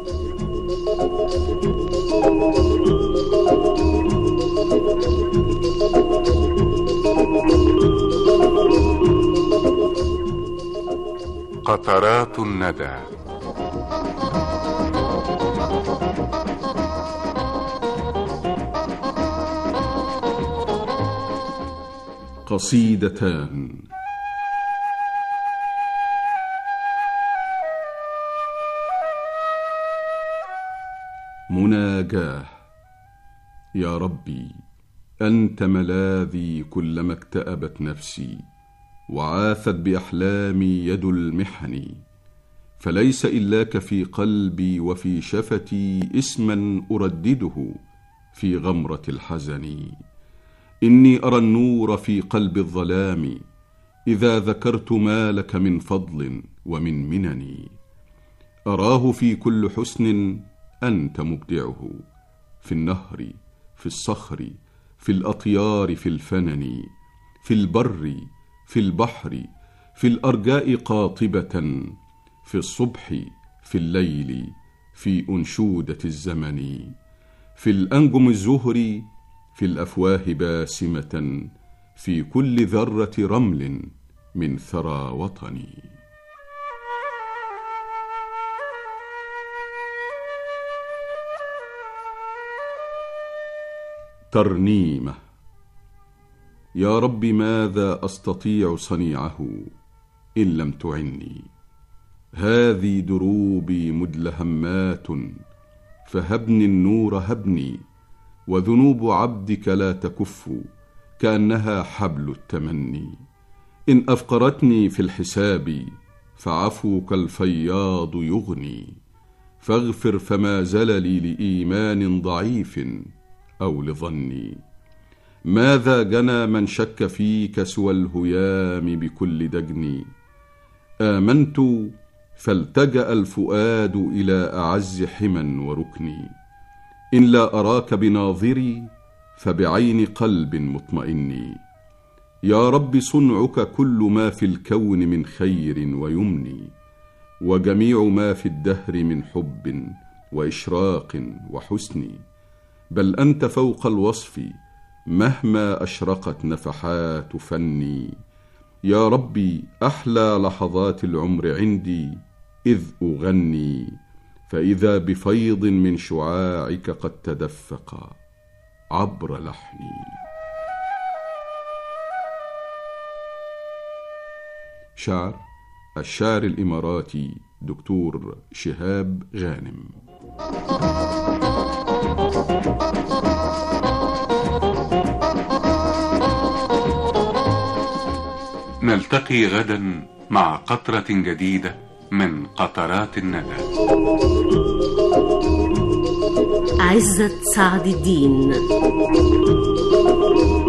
قطرات الندى. قصيدتان. مناجاه. يا ربي، أنت ملاذي كلما اكتأبت نفسي وعاثت بأحلامي يد المحن، فليس إلاك في قلبي وفي شفتي اسما أردده في غمرة الحزن. إني أرى النور في قلب الظلام إذا ذكرت ما لك من فضل ومن منن. أراه في كل حسن أنت مبدعه، في النهر، في الصخر، في الأطيار، في الفنن، في البر، في البحر، في الأرجاء قاطبة، في الصبح، في الليل، في أنشودة الزمن، في الأنجم الزهر، في الأفواه باسمة، في كل ذرة رمل من ثرى وطني. ترنيمة. يا رب، ماذا أستطيع صنيعه إن لم تعني؟ هذه دروبي مدلهمات، فهبني النور هبني، وذنوب عبدك لا تكف كأنها حبل التمني. إن أفقرتني في الحساب فعفوك الفياض يغني، فاغفر فما زللي لإيمان ضعيف أو لظني. ماذا جنى من شك فيك سوى الهيام بكل دجني؟ آمنت فالتجأ الفؤاد إلى أعز حمى وركني. إن لا أراك بناظري فبعين قلب مطمئن. يا رب، صنعك كل ما في الكون من خير ويمن، وجميع ما في الدهر من حب وإشراق وحسن. بل أنت فوق الوصف مهما أشرقت نفحات فني. يا ربي، أحلى لحظات العمر عندي إذ أغني، فإذا بفيض من شعاعك قد تدفق عبر لحني. شعر الشاعر الإماراتي دكتور شهاب غانم. نلتقي غدا مع قطرة جديدة من قطرات الندى. عزت سعد الدين.